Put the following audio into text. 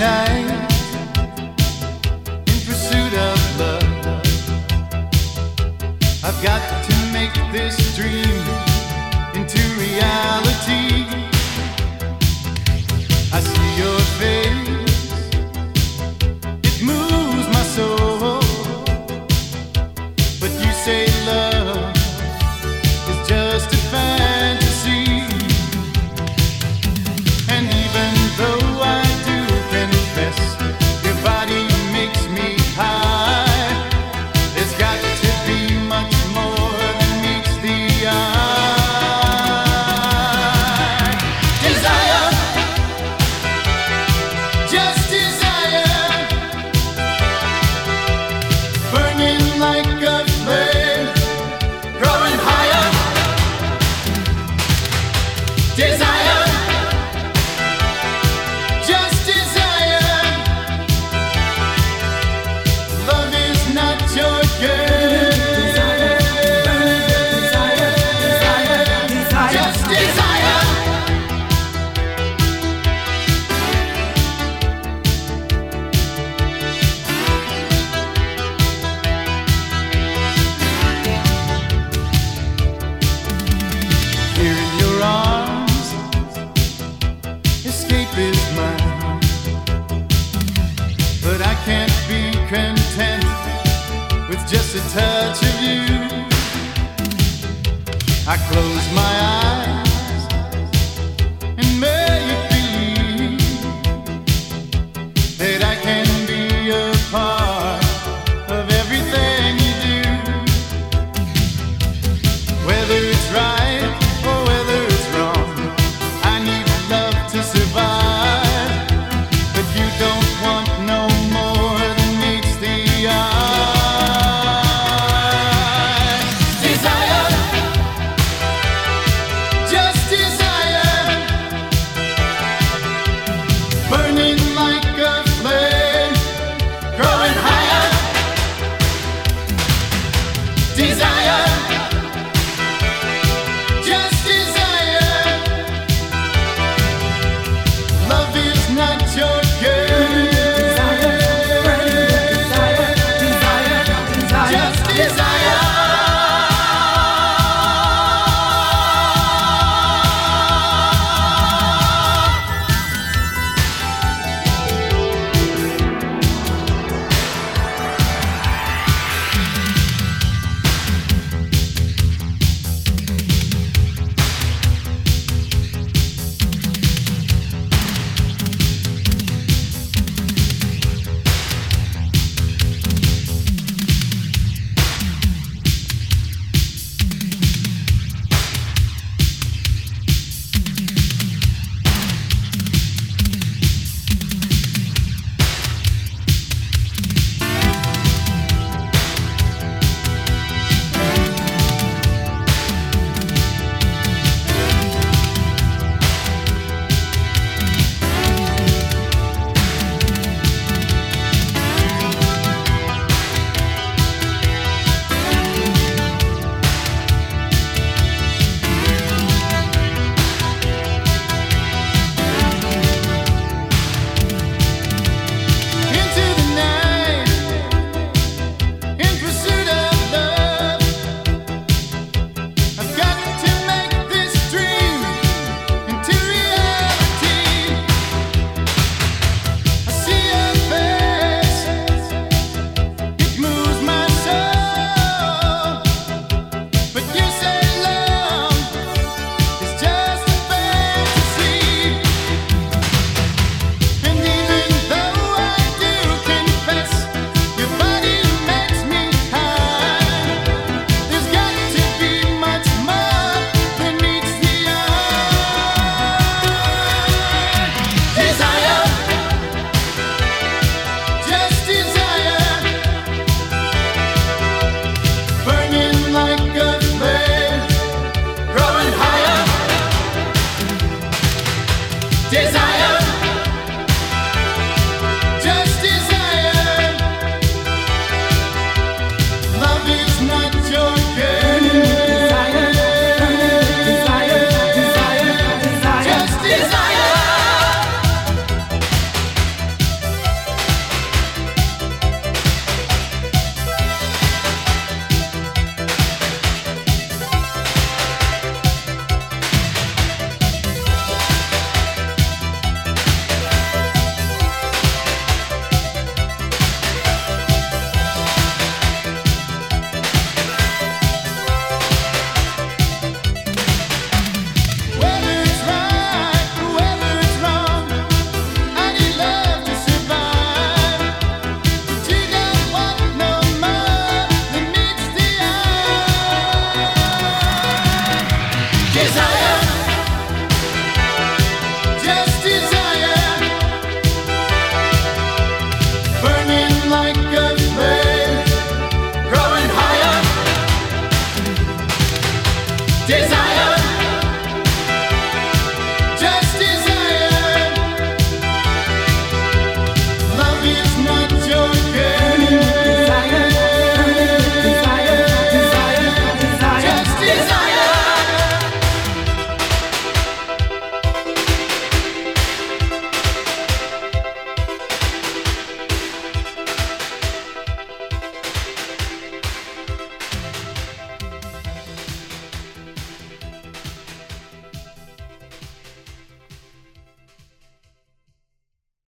night in pursuit of love. I've got to make this dream into reality. I see your face, it moves my soul. But you say love is just a fantasy. And even though I do confess, your body makes me high. There's got to be much more than meets the eye. Desire, just desire, burning like a flame, growing higher. Desire, just desire. Love is not your game. Just desire. Here in your arms, escape is mine. But I can't be content with just a touch of you. I close my eyes and make believe that I can be a part of everything you do. Whether it's right or whether it's wrong, I need love to survive. But you don't want no more than meets the eye. Desire, just desire, burning like a flame, growing higher. Desire, just desire. Love is not your game. Just desire. Into the night, in pursuit of love. I've got to make this dream into reality. I see your face, it moves my soul. But you say love is just a fantasy. And even though I do confess, your body makes me high. There's got to be much more than meets the eye. Desire, just desire, burning like a flame, growing higher. Desire, just desire. Love is not your game. Just desire. Desire.